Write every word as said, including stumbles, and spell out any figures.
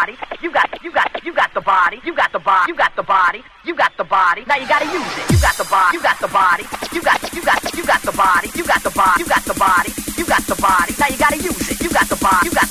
body. You got, you got, you got the body. You got the body. You got the body. You got the body. Now you gotta use it. You got the body. You got the body. You got, you got, you got the body. You got the body. You got the body. You got the body. Now you gotta use it. You got the body. You got